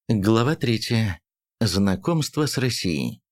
Глава 3. Знакомство с Россией.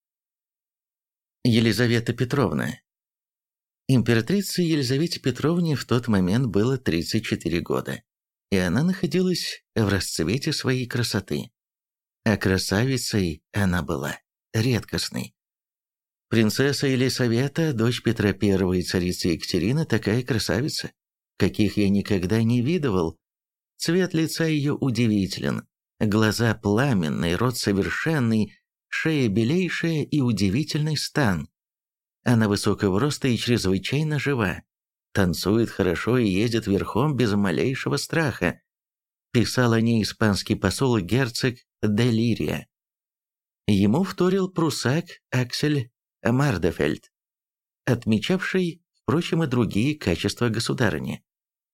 Елизавета Петровна. Императрице Елизавете Петровне в тот момент было 34 года, и она находилась в расцвете своей красоты. А красавицей она была редкостной. Принцесса Елизавета, дочь Петра I и царицы Екатерины, такая красавица, каких я никогда не видывал. Цвет лица ее удивителен. Глаза пламенные, рот совершенный, шея белейшая и удивительный стан. Она высокого роста и чрезвычайно жива. Танцует хорошо и ездит верхом без малейшего страха. Писал о ней испанский посол герцог де Лирия. Ему вторил прусак Аксель Мардефельд, отмечавший, впрочем, и другие качества государыни.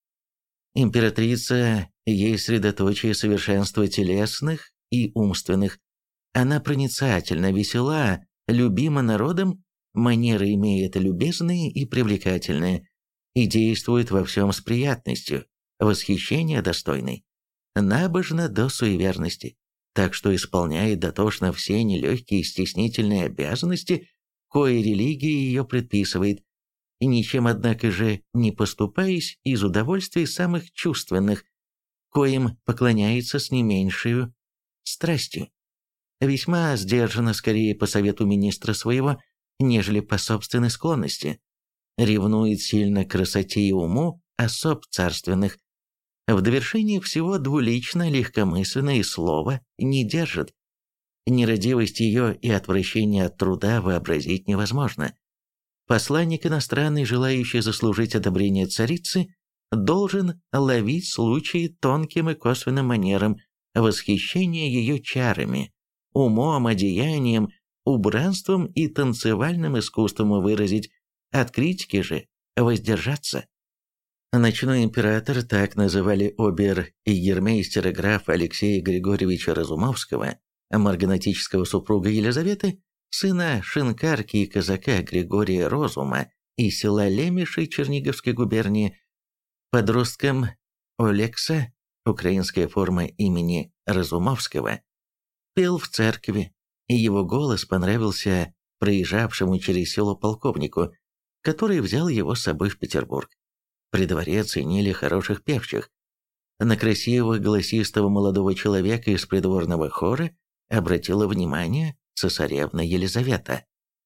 Императрица ей средоточие совершенства телесных и умственных. Она проницательна, весела, любима народом, манеры имеет любезные и привлекательные, и действует во всем с приятностью, восхищения достойной, набожна до суеверности, так что исполняет дотошно все нелегкие и стеснительные обязанности, кои религия ее предписывает, и ничем, однако же, не поступаясь из удовольствий самых чувственных, коим поклоняется с не меньшей страстью. Весьма сдержанно, скорее по совету министра своего, нежели по собственной склонности. Ревнует сильно к красоте и уму особ царственных. В довершении всего двулично, легкомысленно и слова не держит. Нерадивость ее и отвращение от труда вообразить невозможно. Посланник иностранный, желающий заслужить одобрение царицы, должен ловить случаи тонким и косвенным манером, восхищения ее чарами, умом, одеянием, убранством и танцевальным искусством выразить, от критики же воздержаться. Ночной император, так называли обер-егермейстера графа Алексея Григорьевича Разумовского, марганатического супруга Елизаветы, сына шинкарки и казака Григория Розума из села Лемеши Черниговской губернии, подростком Олекса, украинская форма имени Разумовского, пел в церкви, и его голос понравился проезжавшему через село полковнику, который взял его с собой в Петербург. При дворе ценили хороших певчих. На красивого голосистого молодого человека из придворного хора обратила внимание цесаревна Елизавета.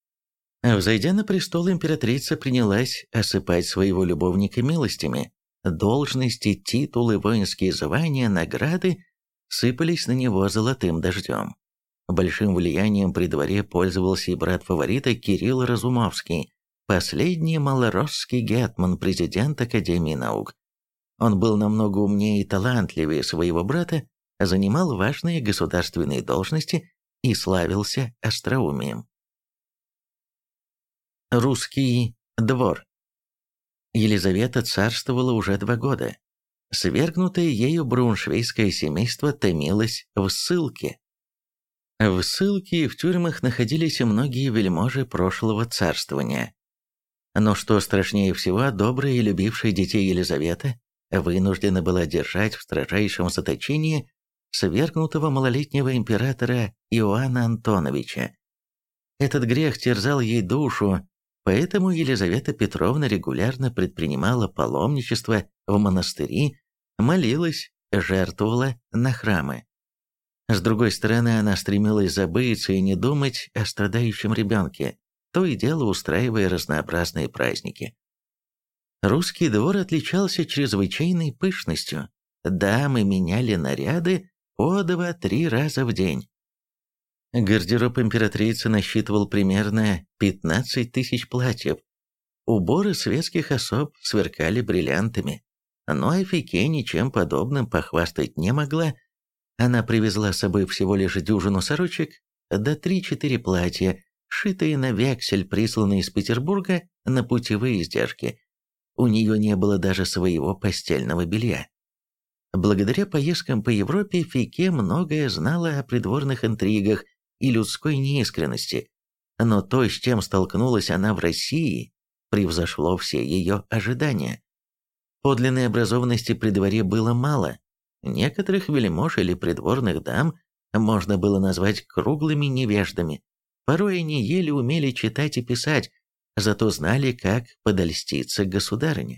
Взойдя на престол, императрица принялась осыпать своего любовника милостями. Должности, титулы, воинские звания, награды сыпались на него золотым дождем. Большим влиянием при дворе пользовался и брат фаворита Кирилл Разумовский, последний малоросский гетман, президент Академии наук. Он был намного умнее и талантливее своего брата, занимал важные государственные должности и славился остроумием. Русский двор. Елизавета царствовала уже 2 года. Свергнутое ею брауншвейгское семейство томилось в ссылке. В ссылке и в тюрьмах находились и многие вельможи прошлого царствования. Но что страшнее всего, добрая и любившая детей Елизавета вынуждена была держать в строжайшем заточении свергнутого малолетнего императора Иоанна Антоновича. Этот грех терзал ей душу, поэтому Елизавета Петровна регулярно предпринимала паломничество в монастыри, молилась, жертвовала на храмы. С другой стороны, она стремилась забыться и не думать о страдающем ребенке, то и дело устраивая разнообразные праздники. Русский двор отличался чрезвычайной пышностью. Дамы меняли наряды по 2-3 раза в день. Гардероб императрицы насчитывал примерно 15 тысяч платьев. Уборы светских особ сверкали бриллиантами. Но Афике ничем подобным похвастать не могла. Она привезла с собой всего лишь дюжину сорочек, да 3-4 платья, шитые на вексель, присланные из Петербурга на путевые издержки. У нее не было даже своего постельного белья. Благодаря поездкам по Европе Фике многое знала о придворных интригах и людской неискренности, но то, с чем столкнулась она в России, превзошло все ее ожидания. Подлинной образованности при дворе было мало. Некоторых вельмож или придворных дам можно было назвать круглыми невеждами. Порой они еле умели читать и писать, зато знали, как подольститься государыне.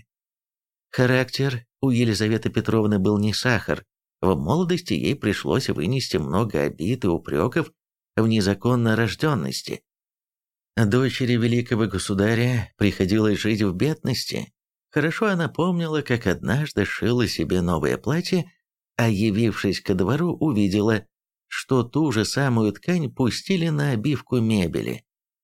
Характер у Елизаветы Петровны был не сахар. В молодости ей пришлось вынести много обид и упреков в незаконно рожденности. Дочери великого государя приходилось жить в бедности. Хорошо она помнила, как однажды шила себе новое платье, а явившись ко двору, увидела, что ту же самую ткань пустили на обивку мебели.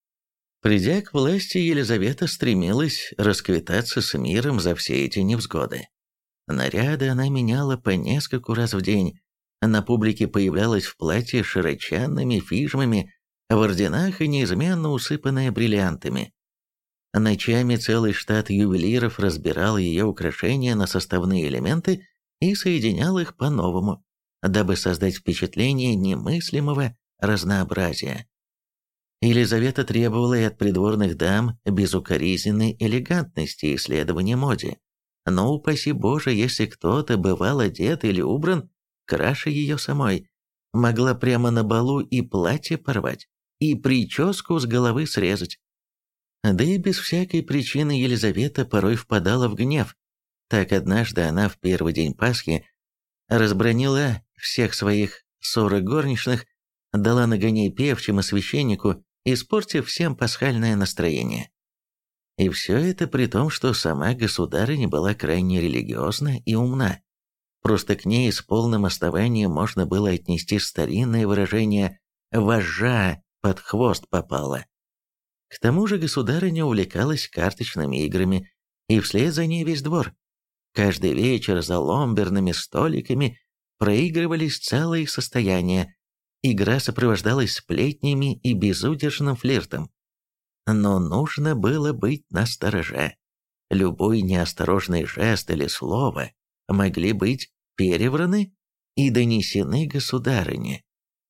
Придя к власти, Елизавета стремилась расквитаться с миром за все эти невзгоды. Наряды она меняла по нескольку раз в день, на публике появлялась в платье с широченными фижмами, в орденах и неизменно усыпанная бриллиантами. Ночами целый штат ювелиров разбирал ее украшения на составные элементы и соединял их по-новому, дабы создать впечатление немыслимого разнообразия. Елизавета требовала и от придворных дам безукоризненной элегантности и исследования моде. Но упаси Боже, если кто-то бывал одет или убран краше ее самой, могла прямо на балу и платье порвать, и прическу с головы срезать. Да и без всякой причины Елизавета порой впадала в гнев. Так однажды она в первый день Пасхи разбранила всех своих 40 горничных, дала нагоняй певчим и священнику, испортив всем пасхальное настроение. И все это при том, что сама государыня была крайне религиозна и умна. Просто к ней с полным основанием можно было отнести старинное выражение «вожжа под хвост попала». К тому же государыня увлекалась карточными играми, и вслед за ней весь двор. Каждый вечер за ломберными столиками проигрывались целые состояния. Игра сопровождалась сплетнями и безудержным флиртом. Но нужно было быть настороже. Любой неосторожный жест или слово могли быть перевраны и донесены государыне.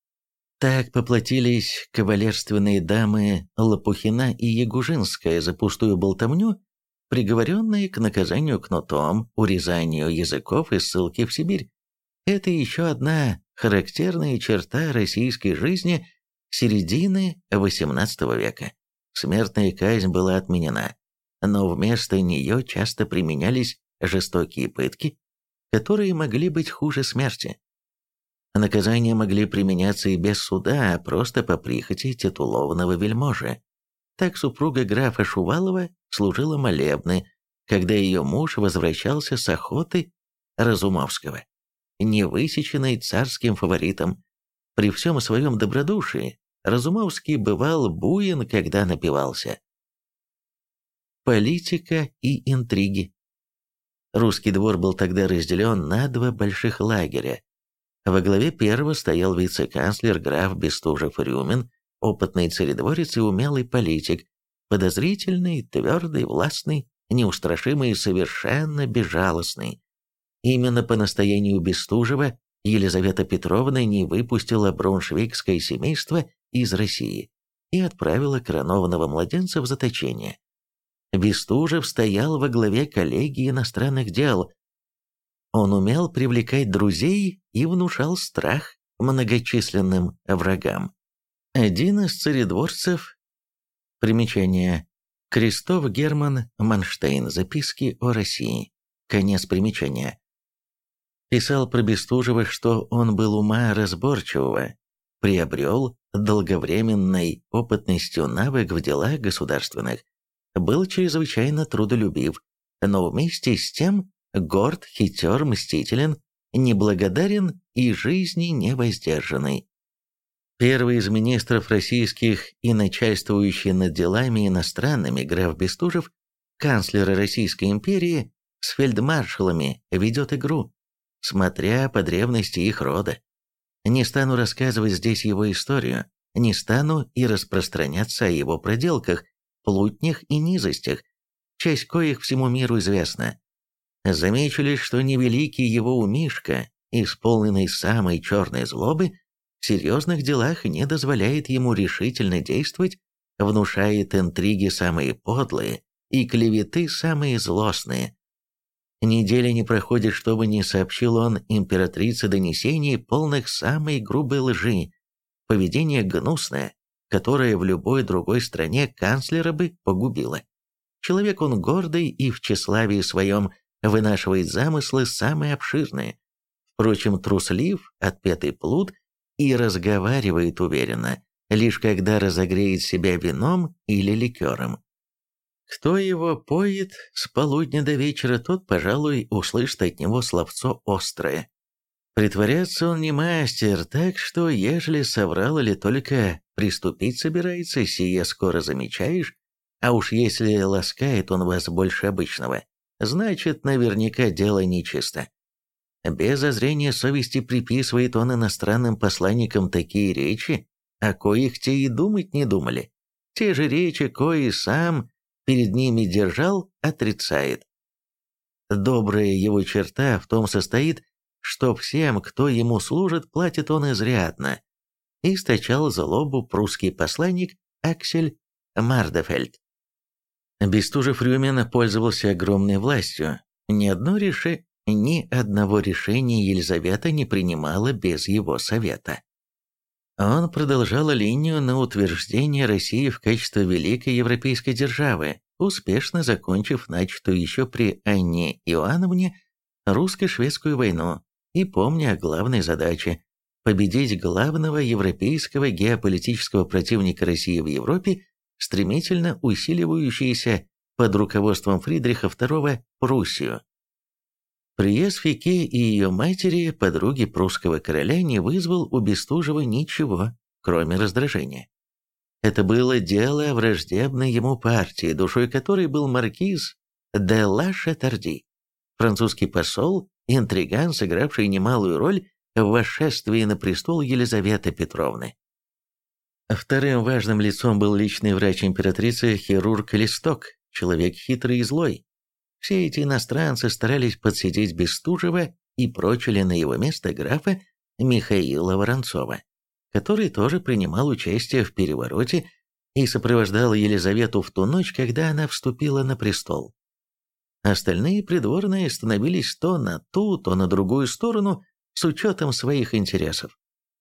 Так поплатились кавалерственные дамы Лопухина и Ягужинская за пустую болтовню, приговоренные к наказанию кнутом, урезанию языков и ссылке в Сибирь. Это еще одна характерная черта российской жизни середины XVIII века. Смертная казнь была отменена, но вместо нее часто применялись жестокие пытки, которые могли быть хуже смерти. Наказания могли применяться и без суда, а просто по прихоти титулованного вельможи. Так супруга графа Шувалова служила молебны, когда ее муж возвращался с охоты Разумовского, невысеченной царским фаворитом. При всем своем добродушии Разумовский бывал буен, когда напивался. Политика и интриги. Русский двор был тогда разделен на два больших лагеря. Во главе первого стоял вице-канцлер граф Бестужев-Рюмин, опытный царедворец и умелый политик, подозрительный, твердый, властный, неустрашимый и совершенно безжалостный. Именно по настоянию Бестужева Елизавета Петровна не выпустила брауншвейгское семейство из России и отправила коронованного младенца в заточение. Бестужев стоял во главе коллегии иностранных дел. Он умел привлекать друзей и внушал страх многочисленным врагам. Один из царедворцев. Примечание. Крестов Герман Манштейн. Записки о России. Конец примечания. Писал про Бестужева, что он был ума разборчивого, приобрел долговременной опытностью навык в делах государственных, был чрезвычайно трудолюбив, но вместе с тем горд, хитер, мстителен, неблагодарен и жизни невоздержанный. Первый из министров российских и начальствующий над делами иностранными граф Бестужев, канцлер Российской империи, с фельдмаршалами ведет игру, смотря по древности их рода. Не стану рассказывать здесь его историю, не стану и распространяться о его проделках, плутнях и низостях, часть коих всему миру известна. Замечу лишь, что невеликий его умишка, исполненный самой черной злобы, в серьезных делах не дозволяет ему решительно действовать, внушает интриги самые подлые и клеветы самые злостные. Недели не проходит, чтобы не сообщил он императрице донесений, полных самой грубой лжи, поведение гнусное, которое в любой другой стране канцлера бы погубило. Человек он гордый и в тщеславии своем вынашивает замыслы самые обширные. Впрочем, труслив, отпетый плут и разговаривает уверенно, лишь когда разогреет себя вином или ликером. Кто его поет с полудня до вечера, тот, пожалуй, услышит от него словцо острое. Притворяться он не мастер, так что, ежели соврал или только приступить собирается, сие скоро замечаешь, а уж если ласкает он вас больше обычного, значит, наверняка дело нечисто. Без зазрения совести приписывает он иностранным посланникам такие речи, о коих те и думать не думали. Те же речи, кои сам перед ними держал, отрицает. Добрая его черта в том состоит, что всем, кто ему служит, платит он изрядно. Источал злобу прусский посланник Аксель Мардефельд. Бестужев-Рюмин пользовался огромной властью. Ни одного решения Елизавета не принимала без его совета. Он продолжал линию на утверждение России в качестве великой европейской державы, успешно закончив начатую еще при Анне Иоанновне русско-шведскую войну и помня о главной задаче – победить главного европейского геополитического противника России в Европе, стремительно усиливающуюся под руководством Фридриха II Пруссию. Приезд Фике и ее матери, подруги прусского короля, не вызвал у Бестужева ничего, кроме раздражения. Это было дело враждебной ему партии, душой которой был маркиз де ла Шатарди, французский посол, интриган, сыгравший немалую роль в восшествии на престол Елизаветы Петровны. Вторым важным лицом был личный врач императрицы, хирург Листок, человек хитрый и злой. Все эти иностранцы старались подсидеть Бестужева и прочили на его место графа Михаила Воронцова, который тоже принимал участие в перевороте и сопровождал Елизавету в ту ночь, когда она вступила на престол. Остальные придворные становились то на ту, то на другую сторону с учетом своих интересов.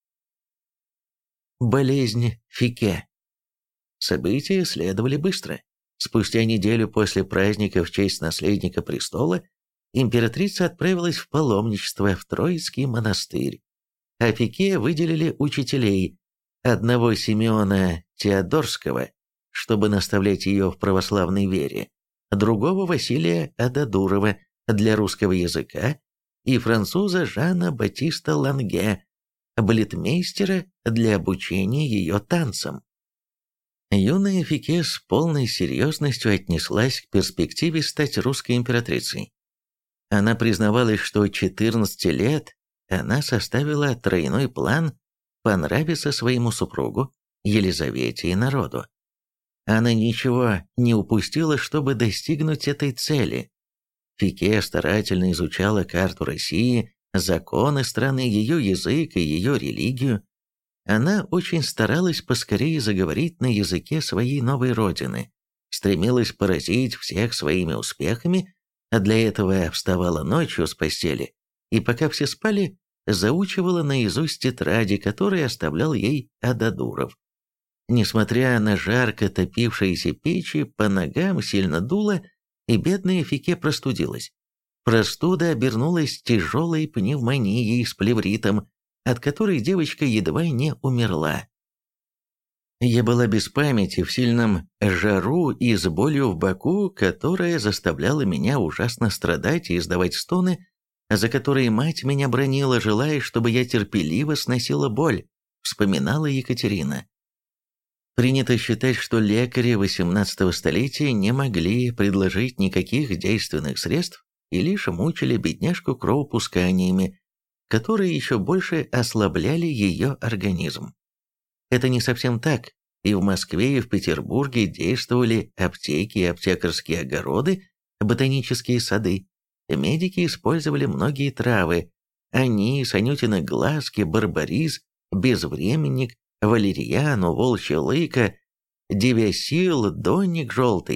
Болезнь Фике. События следовали быстро. Спустя неделю после праздника в честь наследника престола императрица отправилась в паломничество в Троицкий монастырь. А Фике выделили учителей, одного Симеона Теодорского, чтобы наставлять ее в православной вере, другого Василия Ададурова для русского языка и француза Жана Батиста Ланге, балетмейстера для обучения ее танцам. Юная Фике с полной серьезностью отнеслась к перспективе стать русской императрицей. Она признавалась, что 14 лет она составила тройной план понравиться своему супругу, Елизавете и народу. Она ничего не упустила, чтобы достигнуть этой цели. Фике старательно изучала карту России, законы страны, ее язык и ее религию. Она очень старалась поскорее заговорить на языке своей новой родины, стремилась поразить всех своими успехами, а для этого вставала ночью с постели и, пока все спали, заучивала наизусть тетради, которые оставлял ей Ададуров. Несмотря на жарко топившиеся печи, по ногам сильно дуло, и бедная Фике простудилась. Простуда обернулась тяжелой пневмонией с плевритом, от которой девочка едва не умерла. Я была без памяти в сильном жару и с болью в боку, которая заставляла меня ужасно страдать и издавать стоны, за которые мать меня бранила, желая, чтобы я терпеливо сносила боль, вспоминала Екатерина. Принято считать, что лекари XVIII столетия не могли предложить никаких действенных средств и лишь мучили бедняжку кровопусканиями, которые еще больше ослабляли ее организм. Это не совсем так. И в Москве, и в Петербурге действовали аптеки и аптекарские огороды, ботанические сады. Медики использовали многие травы: анис, анютины глазки, барбарис, безвременник, валерьяну, волчья лыка, девясил, донник желтый,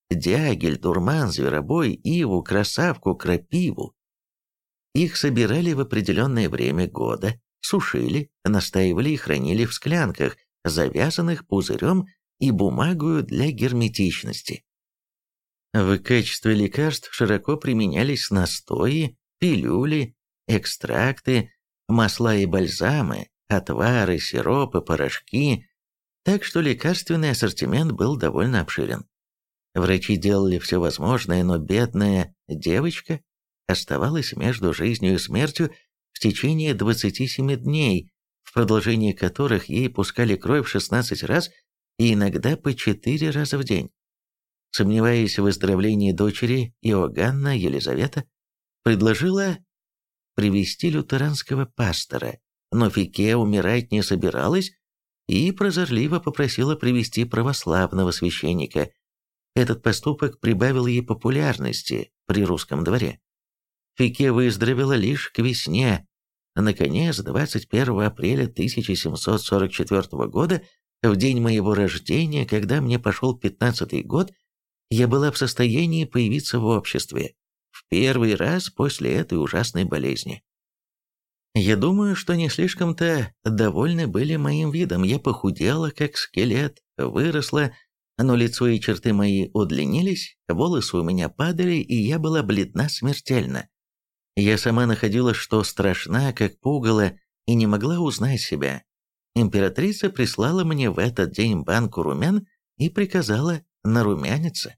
дягель, дурман, зверобой, иву, красавку, крапиву. Их собирали в определенное время года, сушили, настаивали и хранили в склянках, завязанных пузырем и бумагою для герметичности. В качестве лекарств широко применялись настои, пилюли, экстракты, масла и бальзамы, отвары, сиропы, порошки, так что лекарственный ассортимент был довольно обширен. Врачи делали все возможное, но бедная девочка оставалась между жизнью и смертью в течение 27 дней, в продолжении которых ей пускали кровь 16 раз и иногда по 4 раза в день. Сомневаясь в выздоровлении дочери, Иоганна Елизавета предложила привести лютеранского пастора, но Фике умирать не собиралась и прозорливо попросила привести православного священника. Этот поступок прибавил ей популярности при русском дворе. Фике выздоровела лишь к весне. Наконец, 21 апреля 1744 года, в день моего рождения, когда мне пошел 15-й год, я была в состоянии появиться в обществе, в первый раз после этой ужасной болезни. Я думаю, что не слишком-то довольны были моим видом. Я похудела, как скелет, выросла, но лицо и черты мои удлинились, волосы у меня падали, и я была бледна смертельно. Я сама находила, что страшна, как пугало, и не могла узнать себя. Императрица прислала мне в этот день банку румян и приказала нарумяниться.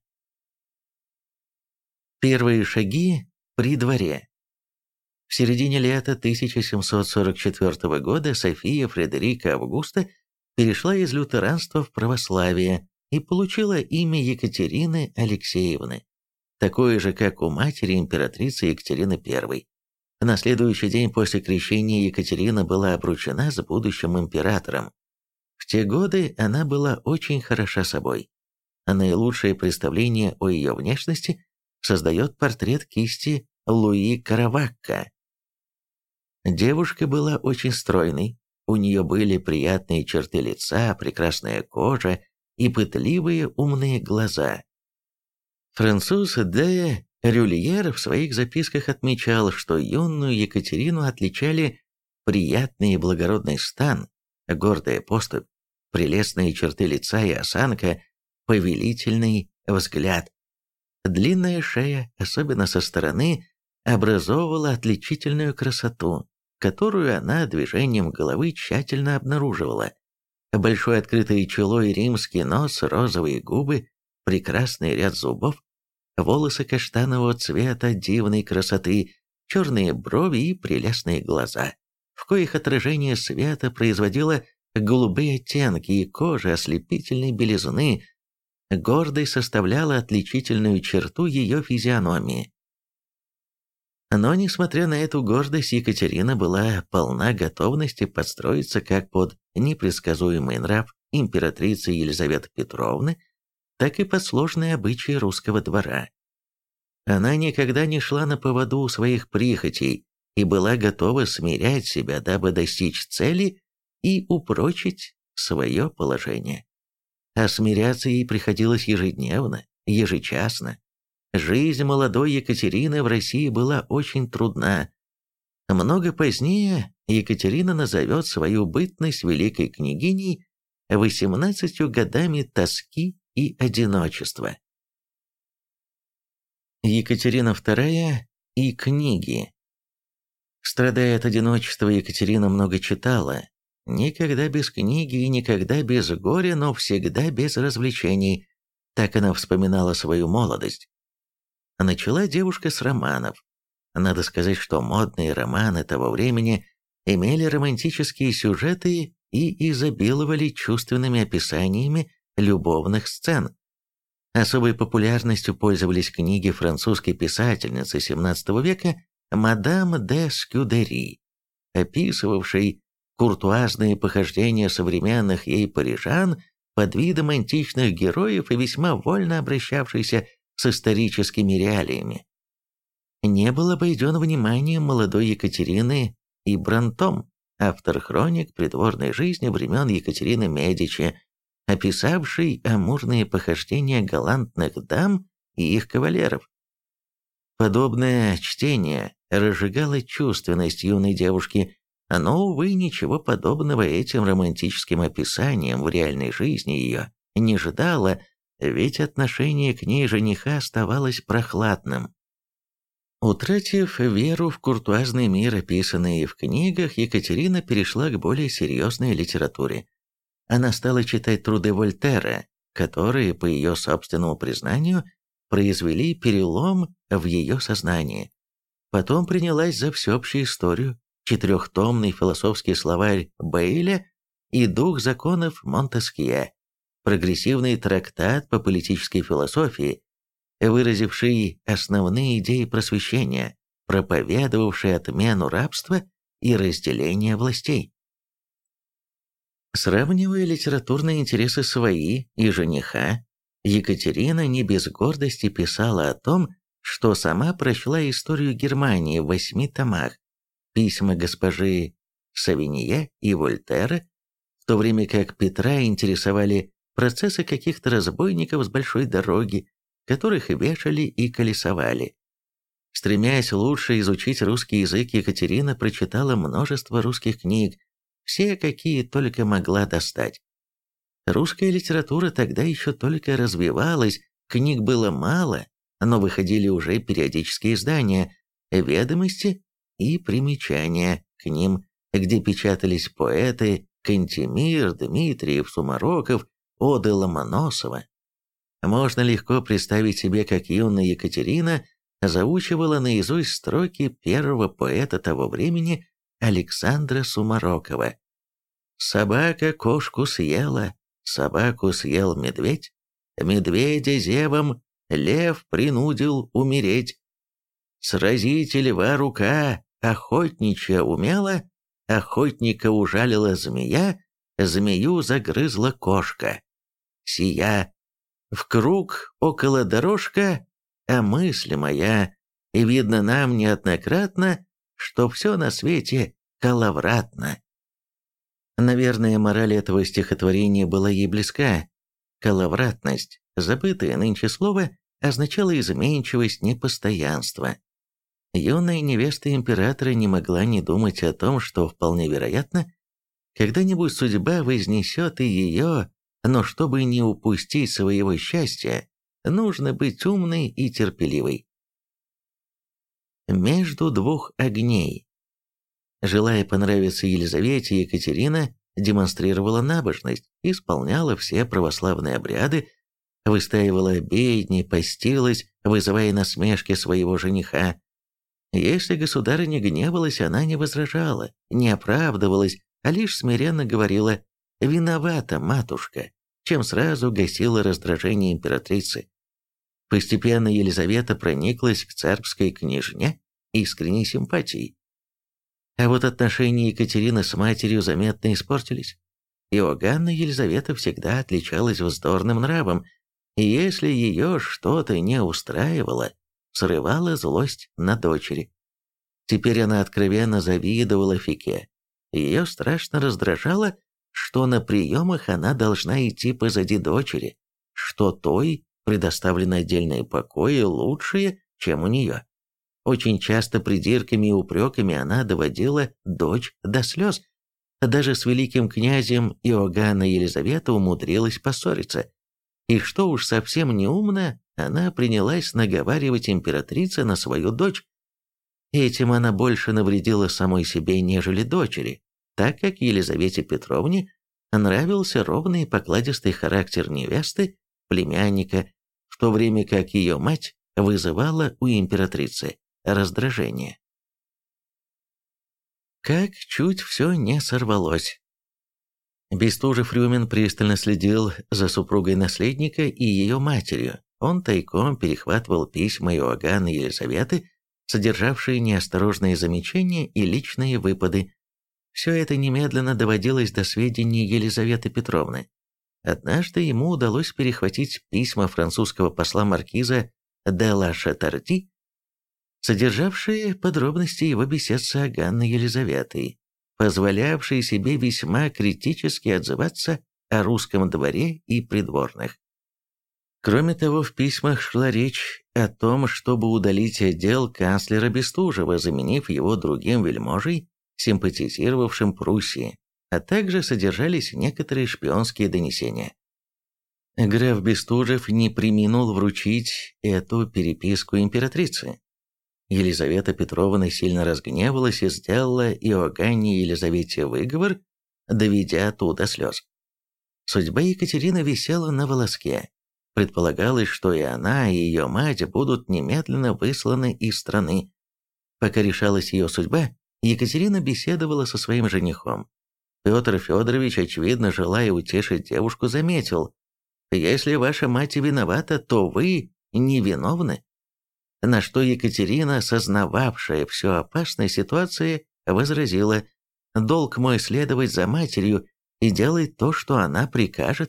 Первые шаги при дворе. В середине лета 1744 года София Фредерика Августа перешла из лютеранства в православие и получила имя Екатерины Алексеевны, такое же, как у матери императрицы Екатерины I. На следующий день после крещения Екатерина была обручена с будущим императором. В те годы она была очень хороша собой. Наилучшее представление о ее внешности создает портрет кисти Луи Каравакка. Девушка была очень стройной, у нее были приятные черты лица, прекрасная кожа и пытливые умные глаза. Француз де Рюльер в своих записках отмечал, что юную Екатерину отличали приятный и благородный стан, гордая поступь, прелестные черты лица и осанка, повелительный взгляд. Длинная шея, особенно со стороны, образовывала отличительную красоту, которую она движением головы тщательно обнаруживала. Большое открытое чело и римский нос, розовые губы, прекрасный ряд зубов, волосы каштанового цвета дивной красоты, черные брови и прелестные глаза, в коих отражение света производило голубые оттенки и кожи ослепительной белизны, гордой составляла отличительную черту ее физиономии. Но, несмотря на эту гордость, Екатерина была полна готовности подстроиться как под непредсказуемый нрав императрицы Елизаветы Петровны, так и под сложные обычаи русского двора. Она никогда не шла на поводу у своих прихотей и была готова смирять себя, дабы достичь цели и упрочить свое положение. А смиряться ей приходилось ежедневно, ежечасно. Жизнь молодой Екатерины в России была очень трудна. Много позднее Екатерина назовет свою бытность великой княгиней 18 годами тоски и одиночества. Екатерина II и книги. Страдая от одиночества, Екатерина много читала. Никогда без книги и никогда без горя, но всегда без развлечений. Так она вспоминала свою молодость. Начала девушка с романов. Надо сказать, что модные романы того времени имели романтические сюжеты и изобиловали чувственными описаниями любовных сцен. Особой популярностью пользовались книги французской писательницы XVII века мадам де Скюдери, описывавшей куртуазные похождения современных ей парижан под видом античных героев и весьма вольно обращавшейся с историческими реалиями. Не был обойден вниманием молодой Екатерины и Брантом, автор хроник придворной жизни времен Екатерины Медичи, описавший амурные похождения галантных дам и их кавалеров. Подобное чтение разжигало чувственность юной девушки, но, увы, ничего подобного этим романтическим описаниям в реальной жизни ее не ожидало, ведь отношение к ней жениха оставалось прохладным. Утратив веру в куртуазный мир, описанный в книгах, Екатерина перешла к более серьезной литературе. Она стала читать труды Вольтера, которые, по ее собственному признанию, произвели перелом в ее сознании. Потом принялась за всеобщую историю, четырехтомный философский словарь Бейля и дух законов Монтескье, прогрессивный трактат по политической философии, выразивший основные идеи просвещения, проповедовавший отмену рабства и разделение властей. Сравнивая литературные интересы свои и жениха, Екатерина не без гордости писала о том, что сама прочла историю Германии в 8 томах, письма госпожи Савинье и Вольтера, в то время как Петра интересовали процессы каких-то разбойников с большой дороги, которых вешали и колесовали. Стремясь лучше изучить русский язык, Екатерина прочитала множество русских книг, все, какие только могла достать. Русская литература тогда еще только развивалась, книг было мало, но выходили уже периодические издания, ведомости и примечания к ним, где печатались поэты Кантемир, Дмитриев, Сумароков, оды Ломоносова. Можно легко представить себе, как юная Екатерина заучивала наизусть строки первого поэта того времени Александра Сумарокова. «Собака кошку съела, собаку съел медведь, медведя зевом лев принудил умереть. Сразите льва рука, охотничья умела, охотника ужалила змея, змею загрызла кошка. Сия в круг около дорожка, а мысль моя, и видно нам неоднократно, что все на свете коловратно». Наверное, мораль этого стихотворения была ей близка. Коловратность, забытое нынче слово, означало изменчивость, непостоянство. Юная невеста императора не могла не думать о том, что вполне вероятно, когда-нибудь судьба вознесет и ее, но чтобы не упустить своего счастья, нужно быть умной и терпеливой. Между двух огней. Желая понравиться Елизавете, Екатерина демонстрировала набожность, исполняла все православные обряды, выстаивала обедни, постилась, вызывая насмешки своего жениха. Если государыня гневалась, она не возражала, не оправдывалась, а лишь смиренно говорила «Виновата, матушка», чем сразу гасила раздражение императрицы. Постепенно Елизавета прониклась к царской княжне искренней симпатией. А вот отношения Екатерины с матерью заметно испортились. Иоганна Елизавета всегда отличалась вздорным нравом, и если ее что-то не устраивало, срывала злость на дочери. Теперь она откровенно завидовала Фике. Ее страшно раздражало, что на приемах она должна идти позади дочери, что той предоставлены отдельные покои лучшие, чем у нее. Очень часто придирками и упреками она доводила дочь до слез. Даже с великим князем Иоганна Елизавета умудрилась поссориться. И что уж совсем неумно, она принялась наговаривать императрице на свою дочь. Этим она больше навредила самой себе, нежели дочери, так как Елизавете Петровне нравился ровный и покладистый характер невесты, племянника, в то время как ее мать вызывала у императрицы раздражение. Как чуть все не сорвалось. Бестужев-Рюмин пристально следил за супругой наследника и ее матерью. Он тайком перехватывал письма Иоганны Елизаветы, содержавшие неосторожные замечания и личные выпады. Все это немедленно доводилось до сведений Елизаветы Петровны. Однажды ему удалось перехватить письма французского посла маркиза де ла Шатарди, содержавшие подробности его бесед с Иоганной Елизаветой, позволявшие себе весьма критически отзываться о русском дворе и придворных. Кроме того, в письмах шла речь о том, чтобы удалить отдел канцлера Бестужева, заменив его другим вельможей, симпатизировавшим Пруссии, а также содержались некоторые шпионские донесения. Граф Бестужев не преминул вручить эту переписку императрице. Елизавета Петровна сильно разгневалась и сделала Иоганне Елизавете выговор, доведя ту до слез. Судьба Екатерины висела на волоске. Предполагалось, что и она, и ее мать будут немедленно высланы из страны. Пока решалась ее судьба, Екатерина беседовала со своим женихом. Петр Федорович, очевидно, желая утешить девушку, заметил: «Если ваша мать виновата, то вы невиновны». На что Екатерина, сознававшая всю опасность ситуации, возразила: «Долг мой следовать за матерью и делать то, что она прикажет».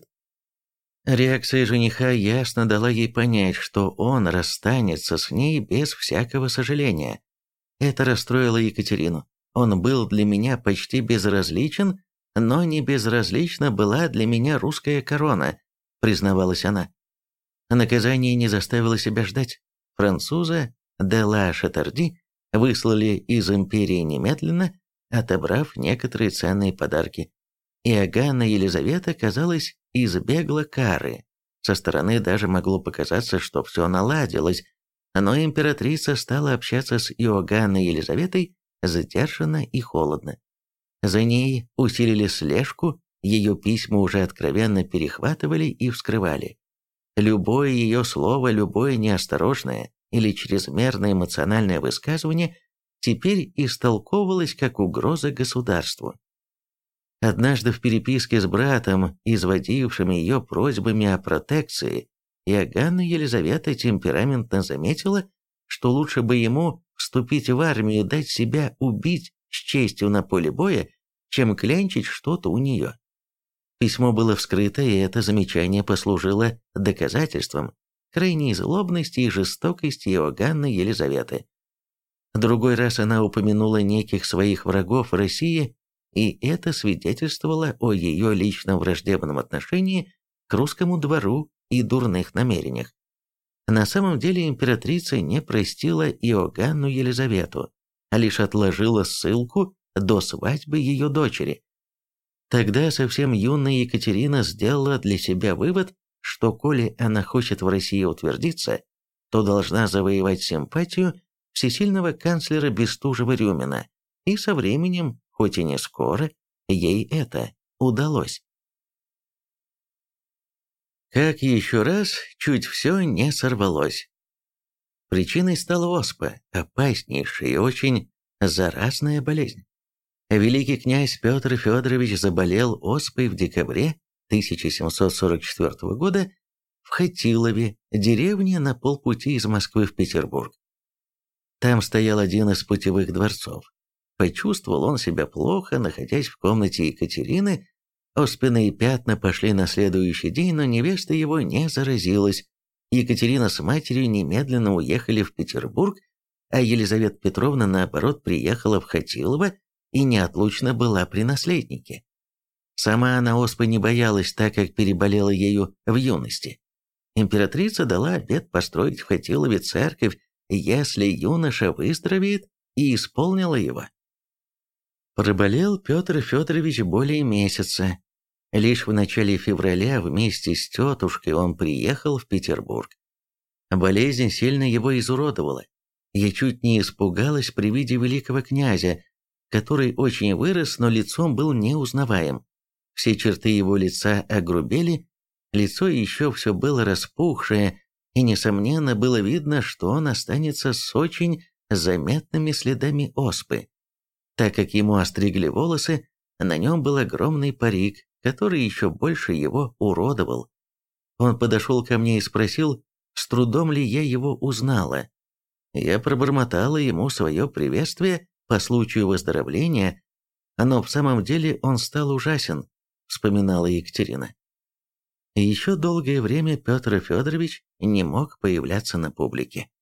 Реакция жениха ясно дала ей понять, что он расстанется с ней без всякого сожаления. Это расстроило Екатерину. Он был для меня почти безразличен, но не безразлична была для меня русская корона, признавалась она. Наказание не заставило себя ждать. Француза де ла Шатарди выслали из империи немедленно, отобрав некоторые ценные подарки. Иоганна Елизавета, казалось, избегла кары. Со стороны даже могло показаться, что все наладилось, но императрица стала общаться с Иоганной Елизаветой задержанно и холодно. За ней усилили слежку, ее письма уже откровенно перехватывали и вскрывали. Любое ее слово, любое неосторожное или чрезмерно эмоциональное высказывание теперь истолковывалось как угроза государству. Однажды в переписке с братом, изводившим ее просьбами о протекции, Иоганна Елизавета темпераментно заметила, что лучше бы ему вступить в армию и дать себя убить с честью на поле боя, чем клянчить что-то у нее. Письмо было вскрыто, и это замечание послужило доказательством крайней злобности и жестокости Иоганны Елизаветы. Другой раз она упомянула неких своих врагов в России, и это свидетельствовало о ее личном враждебном отношении к русскому двору и дурных намерениях. На самом деле императрица не простила Иоганну Елизавету, а лишь отложила ссылку до свадьбы ее дочери. Тогда совсем юная Екатерина сделала для себя вывод, что коли она хочет в России утвердиться, то должна завоевать симпатию всесильного канцлера Бестужева-Рюмина, и со временем, хоть и не скоро, ей это удалось. Как еще раз чуть все не сорвалось. Причиной стала оспа, опаснейшая и очень заразная болезнь. Великий князь Петр Федорович заболел оспой в декабре 1744 года в Хатилове, деревне на полпути из Москвы в Петербург. Там стоял один из путевых дворцов. Почувствовал он себя плохо, находясь в комнате Екатерины. Оспенные пятна пошли на следующий день, но невеста его не заразилась. Екатерина с матерью немедленно уехали в Петербург, а Елизавета Петровна, наоборот, приехала в Хатилово и неотлучно была при наследнике. Сама она оспы не боялась, так как переболела ею в юности. Императрица дала обет построить в Хатилове церковь, если юноша выздоровеет, и исполнила его. Проболел Петр Федорович более месяца. Лишь в начале февраля вместе с тетушкой он приехал в Петербург. Болезнь сильно его изуродовала. Я чуть не испугалась при виде великого князя, который очень вырос, но лицом был неузнаваем. Все черты его лица огрубели, лицо еще все было распухшее, и, несомненно, было видно, что он останется с очень заметными следами оспы. Так как ему остригли волосы, на нем был огромный парик, который еще больше его уродовал. Он подошел ко мне и спросил, с трудом ли я его узнала. Я пробормотала ему свое приветствие по случаю выздоровления, но в самом деле он стал ужасен, вспоминала Екатерина. И еще долгое время Петр Федорович не мог появляться на публике.